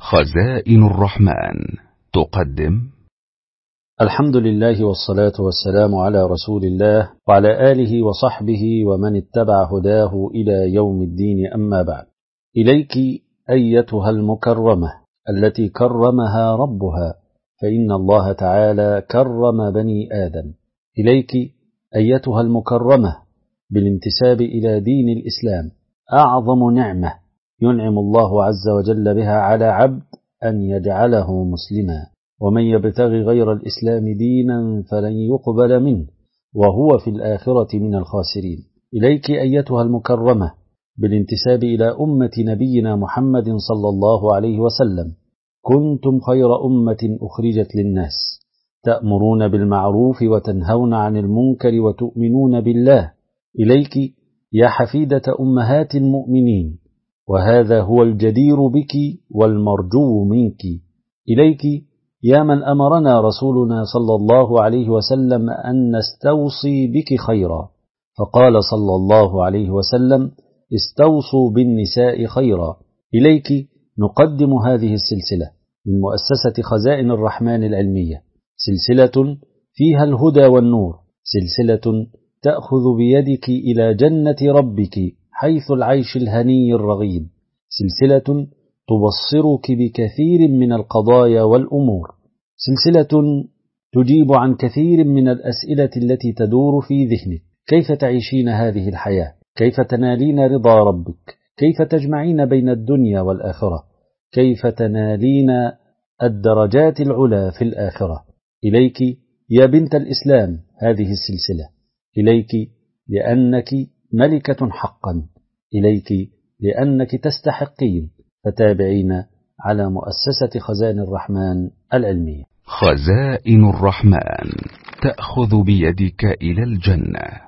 خزائن الرحمن تقدم. الحمد لله والصلاة والسلام على رسول الله وعلى آله وصحبه ومن اتبع هداه إلى يوم الدين، أما بعد. إليك أيتها المكرمة التي كرمها ربها، فإن الله تعالى كرم بني آدم. إليك أيتها المكرمة بالانتساب إلى دين الإسلام، أعظم نعمة ينعم الله عز وجل بها على عبد أن يجعله مسلما، ومن يبتغي غير الإسلام دينا فلن يقبل منه وهو في الآخرة من الخاسرين. إليك أيتها المكرمة بالانتساب إلى أمة نبينا محمد صلى الله عليه وسلم، كنتم خير أمة أخرجت للناس، تأمرون بالمعروف وتنهون عن المنكر وتؤمنون بالله. إليك يا حفيدة أمهات المؤمنين، وهذا هو الجدير بك والمرجو منك. إليك يا من أمرنا رسولنا صلى الله عليه وسلم أن نستوصي بك خيرا، فقال صلى الله عليه وسلم: استوصوا بالنساء خيرا. إليك نقدم هذه السلسلة من مؤسسة خزائن الرحمن العلمية، سلسلة فيها الهدى والنور، سلسلة تأخذ بيدك إلى جنة ربك حيث العيش الهني الرغيد، سلسلة تبصرك بكثير من القضايا والأمور، سلسلة تجيب عن كثير من الأسئلة التي تدور في ذهنك: كيف تعيشين هذه الحياة؟ كيف تنالين رضا ربك؟ كيف تجمعين بين الدنيا والآخرة؟ كيف تنالين الدرجات العلى في الآخرة؟ إليك يا بنت الإسلام هذه السلسلة، إليك لأنك ملكة حقا، إليك لأنك تستحقين، فتابعين على مؤسسة خزائن الرحمن العلمية. خزائن الرحمن تأخذ بيدك إلى الجنة.